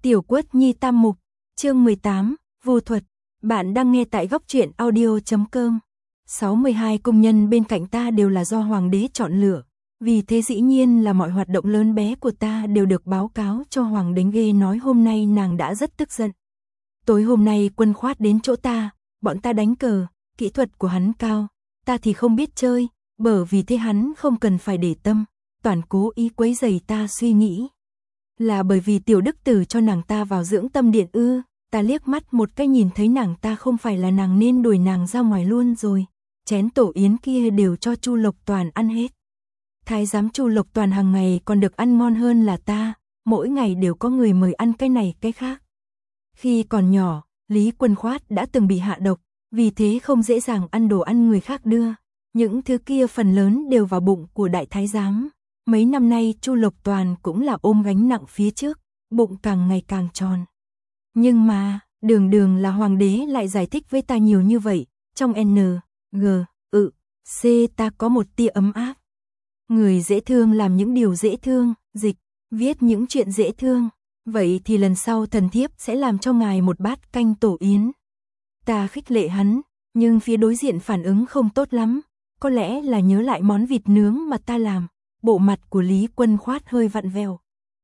Tiểu Quất Nhi tam mục, chương 18, vô thuật. Bạn đang nghe tại góc truyện audio.com. 62 công nhân bên cạnh ta đều là do hoàng đế chọn lựa, vì thế dĩ nhiên là mọi hoạt động lớn bé của ta đều được báo cáo cho hoàng đế. Ghê nói hôm nay nàng đã rất tức giận. Tối hôm nay Quân Khoát đến chỗ ta, bọn ta đánh cờ, kỹ thuật của hắn cao, ta thì không biết chơi, bởi vì thế hắn không cần phải để tâm, toàn cố ý quấy rầy ta suy nghĩ. Là bởi vì tiểu đức tử cho nàng ta vào dưỡng tâm điện ư? Ta liếc mắt một cái nhìn thấy nàng ta không phải là nàng nên đuổi nàng ra ngoài luôn rồi. Chén tổ yến kia đều cho Chu Lộc Toàn ăn hết. Thái giám Chu Lộc Toàn hàng ngày còn được ăn ngon hơn là ta, mỗi ngày đều có người mời ăn cái này cái khác. Khi còn nhỏ, Lý Quân Khoát đã từng bị hạ độc, vì thế không dễ dàng ăn đồ ăn người khác đưa. Những thứ kia phần lớn đều vào bụng của đại thái giám. Mấy năm nay Chu Lộc Toàn cũng là ôm gánh nặng phía trước, bụng càng ngày càng tròn. Nhưng mà, đường là hoàng đế lại giải thích với ta nhiều như vậy, trong N, G, C ta có một tia ấm áp. Người dễ thương làm những điều dễ thương, dịch, viết những chuyện dễ thương. Vậy thì lần sau thần thiếp sẽ làm cho ngài một bát canh tổ yến. Ta khích lệ hắn, nhưng phía đối diện phản ứng không tốt lắm, có lẽ là nhớ lại món vịt nướng mà ta làm. Bộ mặt của Lý Quân Khoát hơi vặn vẹo.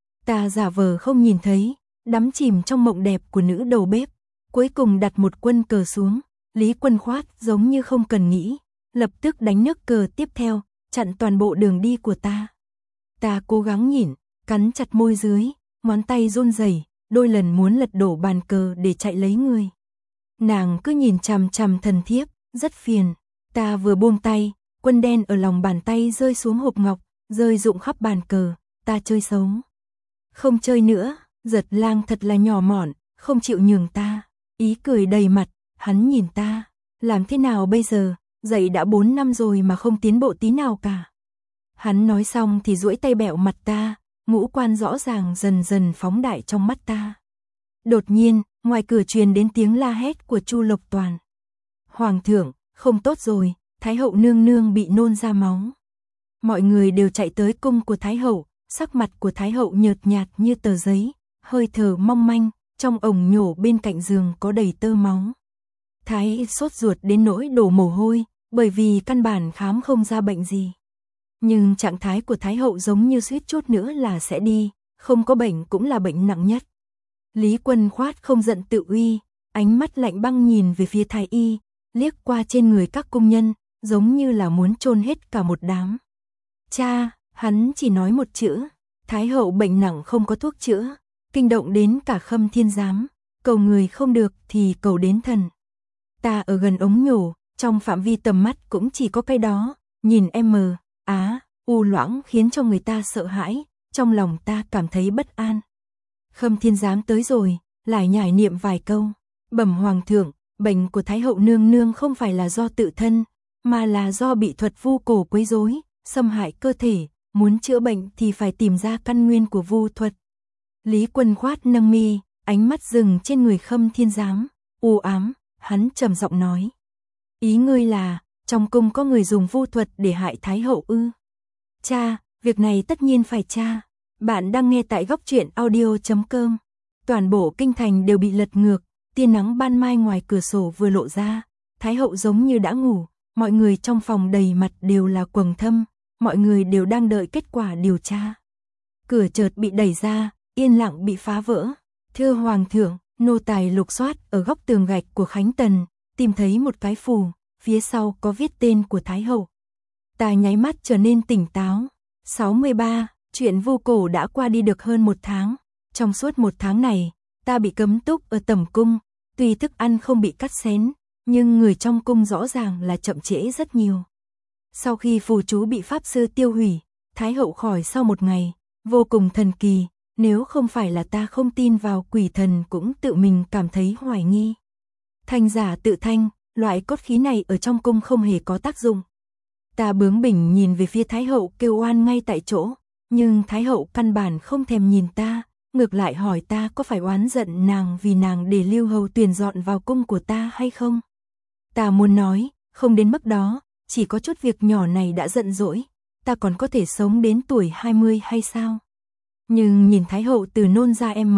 Ta giả vờ không nhìn thấy, đắm chìm trong mộng đẹp của nữ đầu bếp. Cuối cùng đặt một quân cờ xuống, Lý Quân Khoát giống như không cần nghĩ, lập tức đánh nước cờ tiếp theo, chặn toàn bộ đường đi của ta. Ta cố gắng nhìn, cắn chặt môi dưới, ngón tay run rẩy, đôi lần muốn lật đổ bàn cờ để chạy lấy người. Nàng cứ nhìn chằm chằm thần thiếp, rất phiền. Ta vừa buông tay, quân đen ở lòng bàn tay rơi xuống hộp ngọc, rơi rụng khắp bàn cờ, ta chơi xấu. Không chơi nữa, Giật Lang thật là nhỏ mọn, không chịu nhường ta, ý cười đầy mặt, hắn nhìn ta, làm thế nào bây giờ, dạy đã 4 năm rồi mà không tiến bộ tí nào cả. Hắn nói xong thì duỗi tay bẹo mặt ta, ngũ quan rõ ràng dần dần phóng đại trong mắt ta. Đột nhiên, ngoài cửa truyền đến tiếng la hét của Chu Lộc Toàn. Hoàng thượng, không tốt rồi, Thái hậu nương nương bị nôn ra máu. Mọi người đều chạy tới cung của Thái hậu, sắc mặt của Thái hậu nhợt nhạt như tờ giấy, hơi thở mong manh, trong ống nhổ bên cạnh giường có đầy tơ máu. Thái sốt ruột đến nỗi đổ mồ hôi, bởi vì căn bản khám không ra bệnh gì. Nhưng trạng thái của Thái hậu giống như suýt chút nữa là sẽ đi, không có bệnh cũng là bệnh nặng nhất. Lý Quân Khoát không giận tự uy, ánh mắt lạnh băng nhìn về phía Thái y, liếc qua trên người các công nhân, giống như là muốn chôn hết cả một đám. Cha, hắn chỉ nói một chữ, Thái hậu bệnh nặng không có thuốc chữa, kinh động đến cả Khâm Thiên Giám, cầu người không được thì cầu đến thần. Ta ở gần ống nhổ, trong phạm vi tầm mắt cũng chỉ có cái đó, nhìn u loãng khiến cho người ta sợ hãi, trong lòng ta cảm thấy bất an. Khâm Thiên Giám tới rồi, lải nhải niệm vài câu, bẩm hoàng thượng, bệnh của Thái hậu nương nương không phải là do tự thân, mà là do bị thuật vu cổ quấy rối, xâm hại cơ thể, muốn chữa bệnh thì phải tìm ra căn nguyên của vu thuật. Lý Quân Khoát nâng mi, ánh mắt dừng trên người Khâm Thiên Giám, u ám, hắn trầm giọng nói. Ý ngươi là, trong cung có người dùng vu thuật để hại Thái hậu ư? Cha, việc này tất nhiên phải tra. Bạn đang nghe tại góc truyện audio.com. Toàn bộ kinh thành đều bị lật ngược, tia nắng ban mai ngoài cửa sổ vừa lộ ra, Thái hậu giống như đã ngủ, mọi người trong phòng đầy mặt đều là quầng thâm, mọi người đều đang đợi kết quả điều tra. Cửa chợt bị đẩy ra, yên lặng bị phá vỡ. Thưa hoàng thượng, nô tài lục soát ở góc tường gạch của Khánh Tần, tìm thấy một cái phù, phía sau có viết tên của Thái hậu. Ta nháy mắt trở nên tỉnh táo. 63, chuyện vu cổ đã qua đi được hơn 1 tháng. Trong suốt 1 tháng này, ta bị cấm túc ở tẩm cung, tuy thức ăn không bị cắt xén, nhưng người trong cung rõ ràng là chậm trễ rất nhiều. Sau khi phù chú bị pháp sư tiêu hủy, Thái hậu khỏi sau 1 ngày, vô cùng thần kỳ, nếu không phải là ta không tin vào quỷ thần cũng tự mình cảm thấy hoài nghi. Thanh giả tự thanh, loại cốt khí này ở trong cung không hề có tác dụng. Ta bướng bỉnh nhìn về phía Thái hậu kêu oan ngay tại chỗ, nhưng Thái hậu căn bản không thèm nhìn ta, ngược lại hỏi ta có phải oán giận nàng vì nàng để Lưu Hầu Tuyền dọn vào cung của ta hay không. Ta muốn nói, không đến mức đó, chỉ có chút việc nhỏ này đã giận dỗi, ta còn có thể sống đến tuổi 20 hay sao? Nhưng nhìn Thái hậu từ nôn ra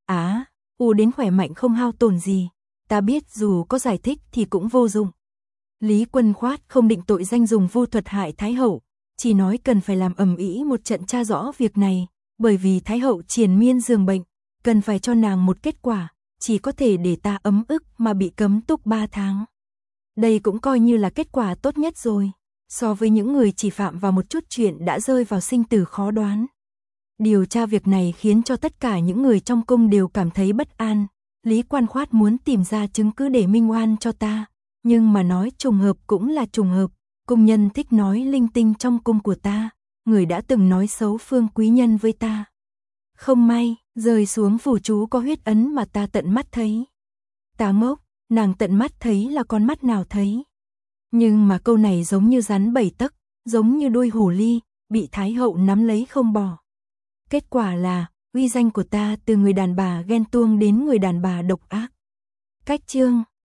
Đến khỏe mạnh không hao tổn gì. Ta biết dù có giải thích thì cũng vô dụng. Lý Quân Khoát không định tội danh dùng vu thuật hại Thái hậu, chỉ nói cần phải làm ầm ĩ một trận tra rõ việc này, bởi vì Thái hậu triền miên giường bệnh, cần phải cho nàng một kết quả, chỉ có thể để ta ấm ức mà bị cấm túc 3 tháng. Đây cũng coi như là kết quả tốt nhất rồi, so với những người chỉ phạm vào một chút chuyện đã rơi vào sinh tử khó đoán. Điều tra việc này khiến cho tất cả những người trong cung đều cảm thấy bất an. Lý Quan Khoát muốn tìm ra chứng cứ để minh oan cho ta, nhưng mà nói trùng hợp cũng là trùng hợp, cung nhân thích nói linh tinh trong cung của ta, người đã từng nói xấu Phương quý nhân với ta. Không may, rơi xuống phù chú có huyết ấn mà ta tận mắt thấy. Ta ngốc, nàng tận mắt thấy là con mắt nào thấy. Nhưng mà câu này giống như rắn 7 tấc, giống như đuôi hổ ly, bị Thái hậu nắm lấy không bỏ. Kết quả là, uy danh của ta từ người đàn bà ghen tuông đến người đàn bà độc ác. Cách chương